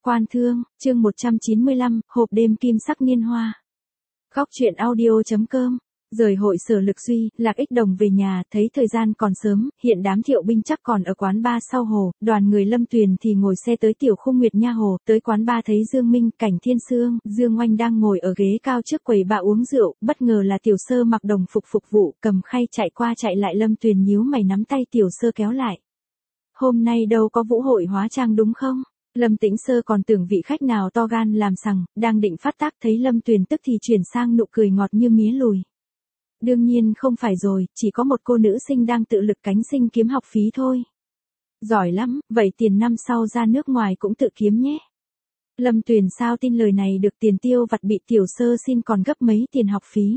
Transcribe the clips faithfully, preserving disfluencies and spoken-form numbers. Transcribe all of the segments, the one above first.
Quan Thương, chương một trăm chín mươi lăm, hộp đêm kim sắc niên hoa. Góc truyện audio chấm com. Rời hội Sở Lực Duy, Lạc Ích Đồng về nhà, thấy thời gian còn sớm, hiện đám Thiệu binh chắc còn ở quán bar sau hồ, đoàn người Lâm Tuyền thì ngồi xe tới tiểu khu Nguyệt Nha Hồ, tới quán bar thấy Dương Minh, Cảnh Thiên Sương, Dương Oanh đang ngồi ở ghế cao trước quầy bar uống rượu, bất ngờ là Tiểu Sơ mặc đồng phục phục vụ, cầm khay chạy qua chạy lại. Lâm Tuyền nhíu mày nắm tay Tiểu Sơ kéo lại. Hôm nay đâu có vũ hội hóa trang đúng không? Lâm Tĩnh Sơ còn tưởng vị khách nào to gan làm sằng, đang định phát tác thấy Lâm Tuyền tức thì chuyển sang nụ cười ngọt như mía lùi. Đương nhiên không phải rồi, chỉ có một cô nữ sinh đang tự lực cánh sinh kiếm học phí thôi. Giỏi lắm, vậy tiền năm sau ra nước ngoài cũng tự kiếm nhé. Lâm Tuyền sao tin lời này được, tiền tiêu vặt bị Tiểu Sơ xin còn gấp mấy tiền học phí.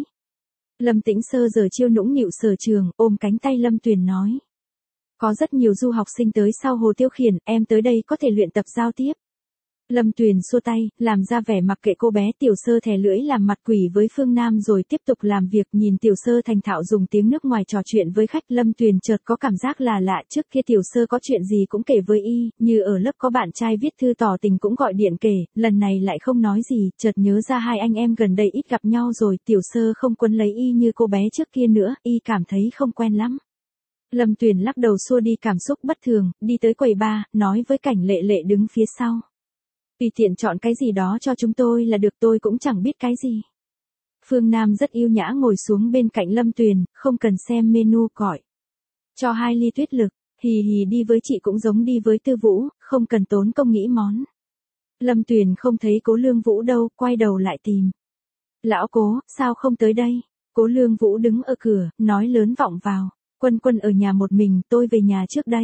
Lâm Tĩnh Sơ giờ chiêu nũng nịu sở trường, ôm cánh tay Lâm Tuyền nói. Có rất nhiều du học sinh tới sau hồ tiêu khiển, em tới đây có thể luyện tập giao tiếp. Lâm Tuyền xua tay, làm ra vẻ mặc kệ cô bé. Tiểu Sơ thè lưỡi làm mặt quỷ với Phương Nam rồi tiếp tục làm việc. Nhìn Tiểu Sơ thành thạo dùng tiếng nước ngoài trò chuyện với khách, Lâm Tuyền chợt có cảm giác là lạ. Trước kia Tiểu Sơ có chuyện gì cũng kể với y, như ở lớp có bạn trai viết thư tỏ tình cũng gọi điện kể, lần này lại không nói gì. Chợt nhớ ra hai anh em gần đây ít gặp nhau rồi, Tiểu Sơ không quấn lấy y như cô bé trước kia nữa, y cảm thấy không quen lắm. Lâm Tuyền lắc đầu xua đi cảm xúc bất thường, đi tới quầy bar, nói với Cảnh Lệ Lệ đứng phía sau. Tùy tiện chọn cái gì đó cho chúng tôi là được, tôi cũng chẳng biết cái gì. Phương Nam rất yêu nhã ngồi xuống bên cạnh Lâm Tuyền, không cần xem menu gọi. Cho hai ly tuyết lực, hì hì đi với chị cũng giống đi với Tư Vũ, không cần tốn công nghĩ món. Lâm Tuyền không thấy Cố Lương Vũ đâu, quay đầu lại tìm. Lão Cố, sao không tới đây? Cố Lương Vũ đứng ở cửa, nói lớn vọng vào. Quân Quân ở nhà một mình, tôi về nhà trước đây.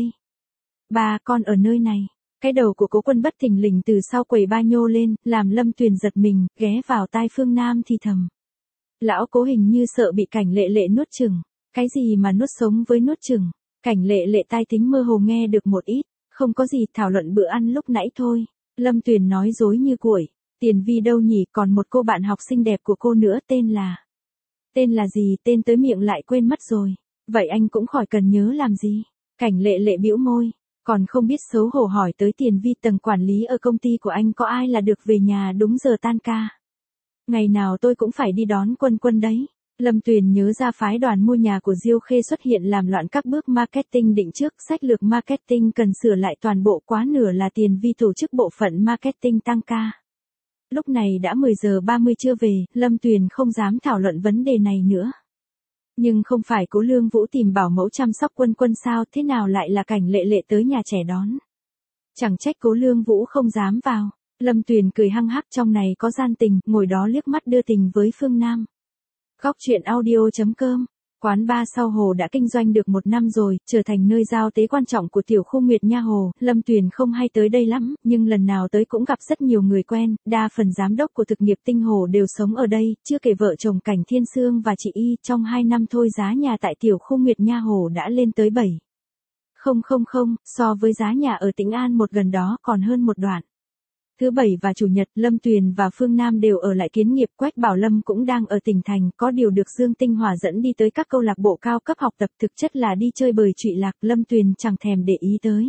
Ba, con ở nơi này. Cái đầu của Cố Quân bất thình lình từ sau quầy ba nhô lên, làm Lâm Tuyền giật mình, ghé vào tai Phương Nam thì thầm. Lão Cố hình như sợ bị Cảnh Lệ Lệ nuốt chửng. Cái gì mà nuốt sống với nuốt chửng? Cảnh Lệ Lệ tai tính mơ hồ nghe được một ít, không có gì, thảo luận bữa ăn lúc nãy thôi. Lâm Tuyền nói dối như cuội. Tiền Vi đâu nhỉ, còn một cô bạn học xinh đẹp của cô nữa, tên là... Tên là gì, tên tới miệng lại quên mất rồi. Vậy anh cũng khỏi cần nhớ làm gì. Cảnh Lệ Lệ bĩu môi, còn không biết xấu hổ hỏi tới Tiền Vi, tầng quản lý ở công ty của anh có ai là được về nhà đúng giờ tan ca. Ngày nào tôi cũng phải đi đón Quân Quân đấy. Lâm Tuyền nhớ ra phái đoàn mua nhà của Diêu Khê xuất hiện làm loạn các bước marketing định trước, sách lược marketing cần sửa lại toàn bộ, quá nửa là Tiền Vi tổ chức bộ phận marketing tăng ca. Lúc này đã mười giờ ba mươi chưa về, Lâm Tuyền không dám thảo luận vấn đề này nữa. Nhưng không phải Cố Lương Vũ tìm bảo mẫu chăm sóc Quân Quân sao, thế nào lại là Cảnh Lệ Lệ tới nhà trẻ đón? Chẳng trách Cố Lương Vũ không dám vào. Lâm Tuyền cười hăng hắc, trong này có gian tình, ngồi đó liếc mắt đưa tình với Phương Nam. Góc truyện audio chấm com. Quán bar sau hồ đã kinh doanh được một năm rồi, trở thành nơi giao tế quan trọng của tiểu khu Nguyệt Nha Hồ. Lâm Tuyền không hay tới đây lắm, nhưng lần nào tới cũng gặp rất nhiều người quen, đa phần giám đốc của thực nghiệp Tinh Hồ đều sống ở đây, chưa kể vợ chồng Cảnh Thiên Sương và chị Y. Trong hai năm thôi giá nhà tại tiểu khu Nguyệt Nha Hồ đã lên tới bảy. Không không không, so với giá nhà ở Tĩnh An một gần đó còn hơn một đoạn. Thứ bảy và chủ nhật, Lâm Tuyền và Phương Nam đều ở lại Kiến Nghiệp, Quách Bảo Lâm cũng đang ở tỉnh thành, có điều được Dương Tinh Hòa dẫn đi tới các câu lạc bộ cao cấp học tập, thực chất là đi chơi bời trụy lạc, Lâm Tuyền chẳng thèm để ý tới.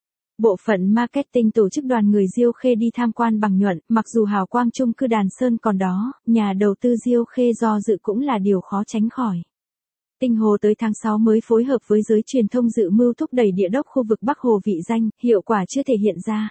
Bộ phận marketing tổ chức đoàn người Diêu Khê đi tham quan bằng nhuận, mặc dù hào quang chung cư Đàn Sơn còn đó, nhà đầu tư Diêu Khê do dự cũng là điều khó tránh khỏi. Tinh Hồ tới tháng sáu mới phối hợp với giới truyền thông dự mưu thúc đẩy địa đốc khu vực Bắc Hồ vị danh, hiệu quả chưa thể hiện ra.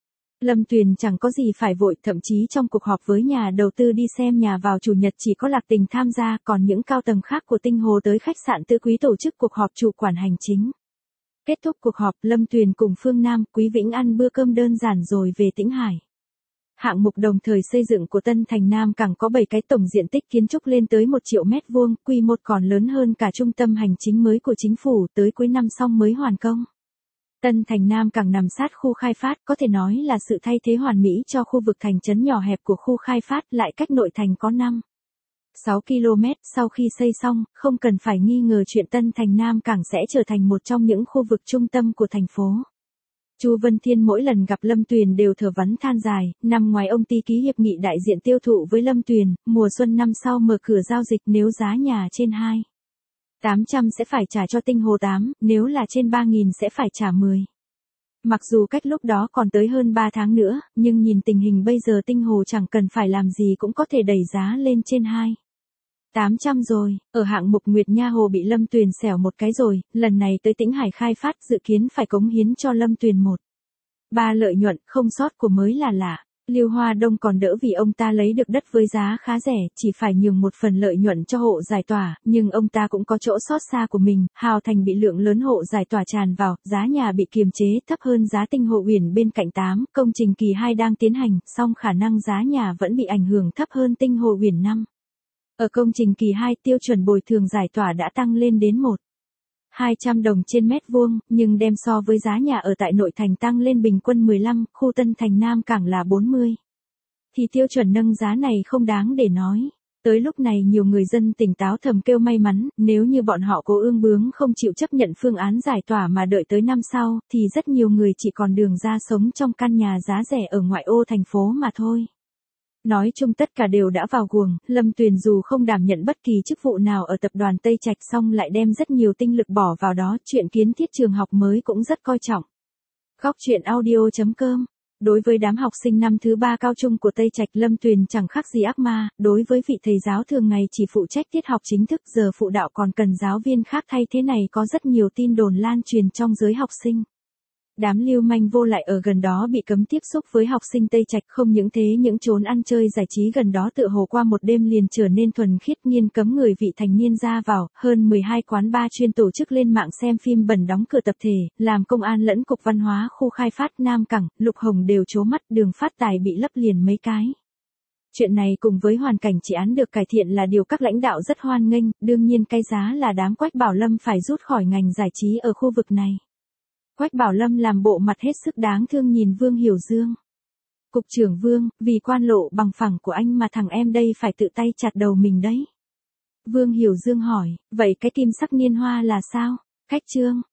Lâm Tuyền chẳng có gì phải vội, thậm chí trong cuộc họp với nhà đầu tư đi xem nhà vào chủ nhật chỉ có Lạc Tình tham gia, còn những cao tầng khác của Tinh Hồ tới khách sạn Tứ Quý tổ chức cuộc họp chủ quản hành chính. Kết thúc cuộc họp, Lâm Tuyền cùng Phương Nam, Quý Vĩnh ăn bữa cơm đơn giản rồi về Tĩnh Hải. Hạng mục đồng thời xây dựng của Tân Thành Nam Cảng có bảy cái, tổng diện tích kiến trúc lên tới một triệu mét vuông, quy mô còn lớn hơn cả trung tâm hành chính mới của chính phủ, tới cuối năm xong mới hoàn công. Tân Thành Nam Cảng nằm sát khu khai phát, có thể nói là sự thay thế hoàn mỹ cho khu vực thành trấn nhỏ hẹp của khu khai phát, lại cách nội thành có năm sáu ki lô mét. Sau khi xây xong, không cần phải nghi ngờ chuyện Tân Thành Nam Cảng sẽ trở thành một trong những khu vực trung tâm của thành phố. Chu Vân Thiên mỗi lần gặp Lâm Tuyền đều thở vắn than dài, năm ngoài ông ty ký hiệp nghị đại diện tiêu thụ với Lâm Tuyền, mùa xuân năm sau mở cửa giao dịch, nếu giá nhà trên hai nghìn tám trăm sẽ phải trả cho Tinh Hồ tám, nếu là trên ba nghìn sẽ phải trả mười. Mặc dù cách lúc đó còn tới hơn ba tháng nữa, nhưng nhìn tình hình bây giờ Tinh Hồ chẳng cần phải làm gì cũng có thể đẩy giá lên trên hai tám trăm rồi, ở hạng mục Nguyệt Nha Hồ bị Lâm Tuyền xẻo một cái rồi, lần này tới Tĩnh Hải khai phát dự kiến phải cống hiến cho Lâm Tuyền một ba lợi nhuận không sót của mới là lạ. Lưu Hoa Đông còn đỡ vì ông ta lấy được đất với giá khá rẻ, chỉ phải nhường một phần lợi nhuận cho hộ giải tỏa, nhưng ông ta cũng có chỗ sót xa của mình, Hào Thành bị lượng lớn hộ giải tỏa tràn vào, giá nhà bị kiềm chế thấp hơn giá Tinh Hồ Uyển bên cạnh tám, công trình kỳ hai đang tiến hành, song khả năng giá nhà vẫn bị ảnh hưởng thấp hơn Tinh Hồ Uyển năm. Ở công trình kỳ hai tiêu chuẩn bồi thường giải tỏa đã tăng lên đến một nghìn hai trăm đồng trên mét vuông, nhưng đem so với giá nhà ở tại nội thành tăng lên bình quân mười lăm, khu Tân Thành Nam Cảng là bốn mươi. Thì tiêu chuẩn nâng giá này không đáng để nói. Tới lúc này nhiều người dân tỉnh táo thầm kêu may mắn, nếu như bọn họ cố ương bướng không chịu chấp nhận phương án giải tỏa mà đợi tới năm sau, thì rất nhiều người chỉ còn đường ra sống trong căn nhà giá rẻ ở ngoại ô thành phố mà thôi. Nói chung tất cả đều đã vào guồng, Lâm Tuyền dù không đảm nhận bất kỳ chức vụ nào ở tập đoàn Tây Trạch song lại đem rất nhiều tinh lực bỏ vào đó, chuyện kiến thiết trường học mới cũng rất coi trọng. Góc truyện audio chấm com. Đối với đám học sinh năm thứ ba cao trung của Tây Trạch, Lâm Tuyền chẳng khác gì ác ma, đối với vị thầy giáo thường ngày chỉ phụ trách tiết học chính thức giờ phụ đạo còn cần giáo viên khác thay thế này có rất nhiều tin đồn lan truyền trong giới học sinh. Đám lưu manh vô lại ở gần đó bị cấm tiếp xúc với học sinh Tây Trạch, không những thế những chốn ăn chơi giải trí gần đó tựa hồ qua một đêm liền trở nên thuần khiết, nghiêm cấm người vị thành niên ra vào, hơn mười hai quán bar chuyên tổ chức lên mạng xem phim bẩn đóng cửa tập thể, làm công an lẫn cục văn hóa khu khai phát Nam Cảng, Lục Hồng đều trố mắt, Đường Phát Tài bị lấp liền mấy cái. Chuyện này cùng với hoàn cảnh trị án được cải thiện là điều các lãnh đạo rất hoan nghênh, đương nhiên cái giá là đám Quách Bảo Lâm phải rút khỏi ngành giải trí ở khu vực này. Quách Bảo Lâm làm bộ mặt hết sức đáng thương nhìn Vương Hiểu Dương. Cục trưởng Vương, vì quan lộ bằng phẳng của anh mà thằng em đây phải tự tay chặt đầu mình đấy. Vương Hiểu Dương hỏi, vậy cái kim sắc niên hoa là sao? Khách Trương,